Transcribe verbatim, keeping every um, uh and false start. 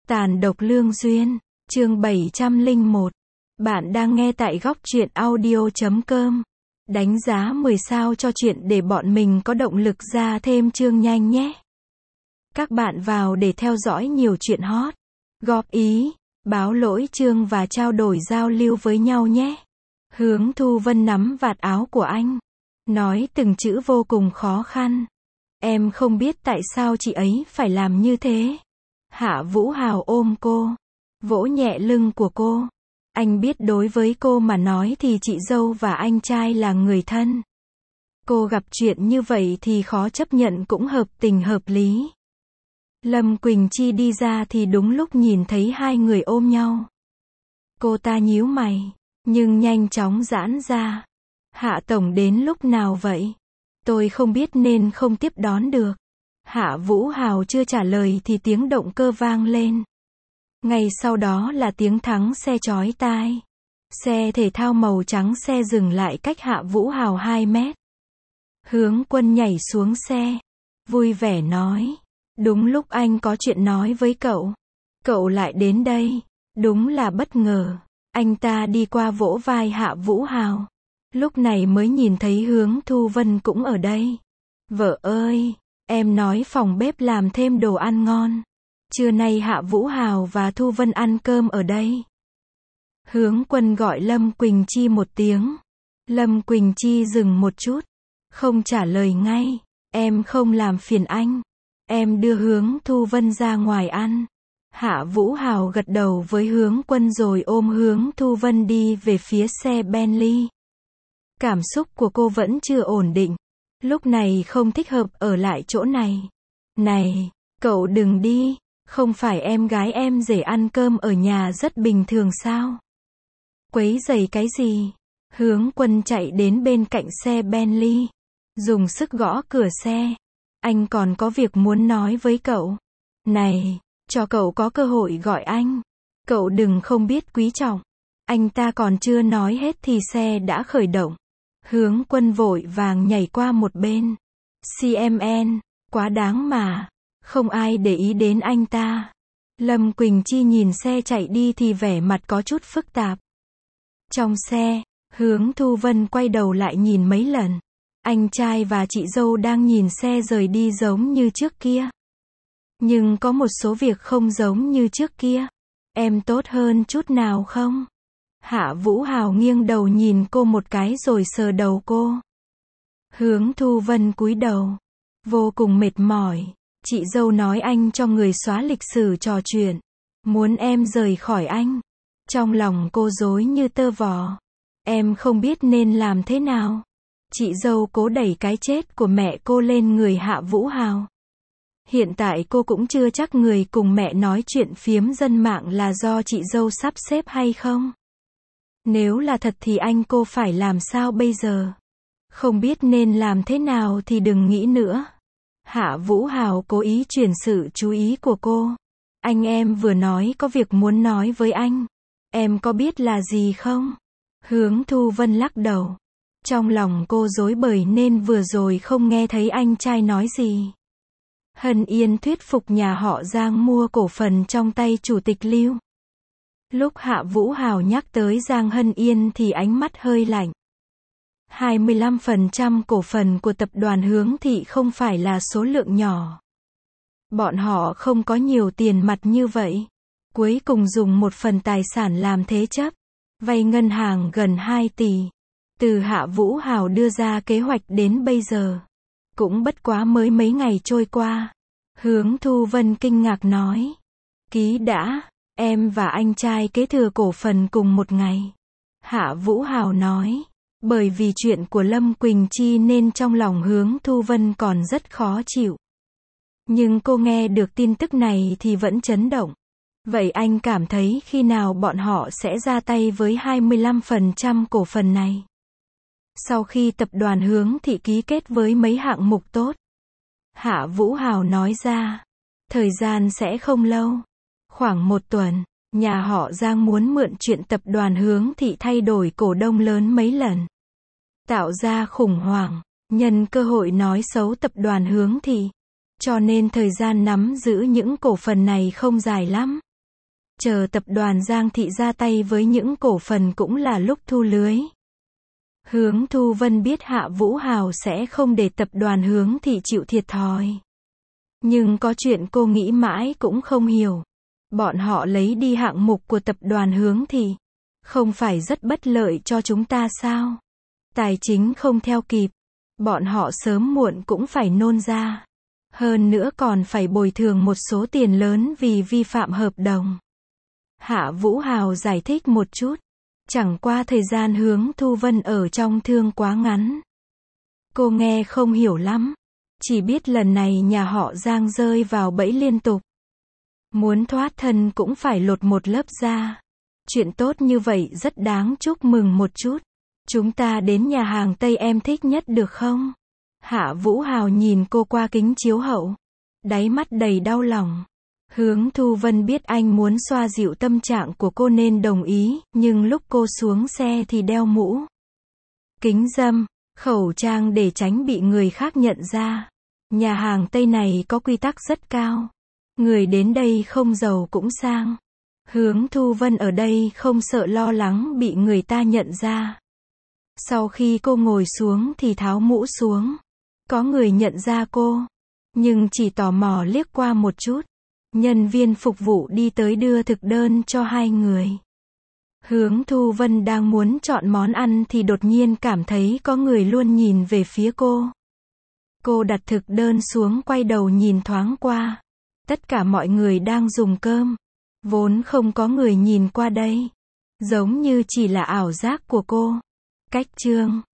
Tàn độc lương duyên, chương bảy trăm lẻ một. Bạn đang nghe tại góc truyện audio chấm com. Đánh giá mười sao cho chuyện để bọn mình có động lực ra thêm chương nhanh nhé. Các bạn vào để theo dõi nhiều chuyện hot, góp ý, báo lỗi chương và trao đổi giao lưu với nhau nhé. Hướng Thu Vân nắm vạt áo của anh, nói từng chữ vô cùng khó khăn. Em không biết tại sao chị ấy phải làm như thế. Hạ Vũ Hào ôm cô, vỗ nhẹ lưng của cô. Anh biết đối với cô mà nói thì chị dâu và anh trai là người thân. Cô gặp chuyện như vậy thì khó chấp nhận cũng hợp tình hợp lý. Lâm Quỳnh Chi đi ra thì đúng lúc nhìn thấy hai người ôm nhau. Cô ta nhíu mày, nhưng nhanh chóng giãn ra. Hạ Tổng đến lúc nào vậy? Tôi không biết nên không tiếp đón được. Hạ Vũ Hào chưa trả lời thì tiếng động cơ vang lên. Ngay sau đó là tiếng thắng xe chói tai. Xe thể thao màu trắng xe dừng lại cách Hạ Vũ Hào hai mét. Hướng Quân nhảy xuống xe, vui vẻ nói. Đúng lúc anh có chuyện nói với cậu. Cậu lại đến đây. Đúng là bất ngờ. Anh ta đi qua vỗ vai Hạ Vũ Hào. Lúc này mới nhìn thấy Hướng Thu Vân cũng ở đây. Vợ ơi, em nói phòng bếp làm thêm đồ ăn ngon. Trưa nay Hạ Vũ Hào và Thu Vân ăn cơm ở đây. Hướng Quân gọi Lâm Quỳnh Chi một tiếng. Lâm Quỳnh Chi dừng một chút, không trả lời ngay. Em không làm phiền anh. Em đưa Hướng Thu Vân ra ngoài ăn. Hạ Vũ Hào gật đầu với Hướng Quân rồi ôm Hướng Thu Vân đi về phía xe Bentley. Cảm xúc của cô vẫn chưa ổn định. Lúc này không thích hợp ở lại chỗ này. Này, cậu đừng đi. Không phải em gái em rể ăn cơm ở nhà rất bình thường sao? Quấy rầy cái gì? Hướng Quân chạy đến bên cạnh xe Bentley, dùng sức gõ cửa xe. Anh còn có việc muốn nói với cậu. Này, cho cậu có cơ hội gọi anh. Cậu đừng không biết quý trọng. Anh ta còn chưa nói hết thì xe đã khởi động. Hướng Quân vội vàng nhảy qua một bên. xê em en, quá đáng mà. Không ai để ý đến anh ta. Lâm Quỳnh Chi nhìn xe chạy đi thì vẻ mặt có chút phức tạp. Trong xe, Hướng Thu Vân quay đầu lại nhìn mấy lần. Anh trai và chị dâu đang nhìn xe rời đi giống như trước kia. Nhưng có một số việc không giống như trước kia. Em tốt hơn chút nào không? Hạ Vũ Hào nghiêng đầu nhìn cô một cái rồi sờ đầu cô. Hướng Thu Vân cúi đầu, vô cùng mệt mỏi. Chị dâu nói anh cho người xóa lịch sử trò chuyện. Muốn em rời khỏi anh. Trong lòng cô rối như tơ vò. Em không biết nên làm thế nào. Chị dâu cố đẩy cái chết của mẹ cô lên người Hạ Vũ Hào. Hiện tại cô cũng chưa chắc người cùng mẹ nói chuyện phiếm dân mạng là do chị dâu sắp xếp hay không. Nếu là thật thì anh cô phải làm sao bây giờ? Không biết nên làm thế nào thì đừng nghĩ nữa. Hạ Vũ Hào cố ý chuyển sự chú ý của cô. Anh em vừa nói có việc muốn nói với anh. Em có biết là gì không? Hướng Thu Vân lắc đầu. Trong lòng cô rối bời nên vừa rồi không nghe thấy anh trai nói gì. Hân Yên thuyết phục nhà họ Giang mua cổ phần trong tay Chủ tịch Lưu. Lúc Hạ Vũ Hào nhắc tới Giang Hân Yên thì ánh mắt hơi lạnh. hai mươi lăm phần trăm cổ phần của tập đoàn Hướng Thị không phải là số lượng nhỏ. Bọn họ không có nhiều tiền mặt như vậy. Cuối cùng dùng một phần tài sản làm thế chấp. Vay ngân hàng gần hai tỷ. Từ Hạ Vũ Hào đưa ra kế hoạch đến bây giờ. Cũng bất quá mới mấy ngày trôi qua. Hướng Thu Vân kinh ngạc nói. Ký đã, em và anh trai kế thừa cổ phần cùng một ngày. Hạ Vũ Hào nói. Bởi vì chuyện của Lâm Quỳnh Chi nên trong lòng Hướng Thu Vân còn rất khó chịu. Nhưng cô nghe được tin tức này thì vẫn chấn động. Vậy anh cảm thấy khi nào bọn họ sẽ ra tay với hai mươi lăm phần trăm cổ phần này? Sau khi tập đoàn Hướng Thị ký kết với mấy hạng mục tốt. Hạ Vũ Hào nói ra. Thời gian sẽ không lâu. Khoảng một tuần. Nhà họ Giang muốn mượn chuyện tập đoàn Hướng Thị thay đổi cổ đông lớn mấy lần. Tạo ra khủng hoảng. Nhân cơ hội nói xấu tập đoàn Hướng Thị. Cho nên thời gian nắm giữ những cổ phần này không dài lắm. Chờ tập đoàn Giang Thị ra tay với những cổ phần cũng là lúc thu lưới. Hướng Thu Vân biết Hạ Vũ Hào sẽ không để tập đoàn Hướng Thị chịu thiệt thòi. Nhưng có chuyện cô nghĩ mãi cũng không hiểu. Bọn họ lấy đi hạng mục của tập đoàn Hướng Thị. Không phải rất bất lợi cho chúng ta sao? Tài chính không theo kịp. Bọn họ sớm muộn cũng phải nôn ra. Hơn nữa còn phải bồi thường một số tiền lớn vì vi phạm hợp đồng. Hạ Vũ Hào giải thích một chút. Chẳng qua thời gian Hướng Thu Vân ở trong thương quá ngắn. Cô nghe không hiểu lắm. Chỉ biết lần này nhà họ Giang rơi vào bẫy liên tục. Muốn thoát thân cũng phải lột một lớp da. Chuyện tốt như vậy rất đáng chúc mừng một chút. Chúng ta đến nhà hàng Tây em thích nhất được không? Hạ Vũ Hào nhìn cô qua kính chiếu hậu. Đáy mắt đầy đau lòng. Hướng Thu Vân biết anh muốn xoa dịu tâm trạng của cô nên đồng ý, nhưng lúc cô xuống xe thì đeo mũ, kính râm, khẩu trang để tránh bị người khác nhận ra. Nhà hàng Tây này có quy tắc rất cao. Người đến đây không giàu cũng sang. Hướng Thu Vân ở đây không sợ lo lắng bị người ta nhận ra. Sau khi cô ngồi xuống thì tháo mũ xuống. Có người nhận ra cô, nhưng chỉ tò mò liếc qua một chút. Nhân viên phục vụ đi tới đưa thực đơn cho hai người. Hướng Thu Vân đang muốn chọn món ăn thì đột nhiên cảm thấy có người luôn nhìn về phía cô. Cô đặt thực đơn xuống quay đầu nhìn thoáng qua. Tất cả mọi người đang dùng cơm. Vốn không có người nhìn qua đây. Giống như chỉ là ảo giác của cô. Cách chương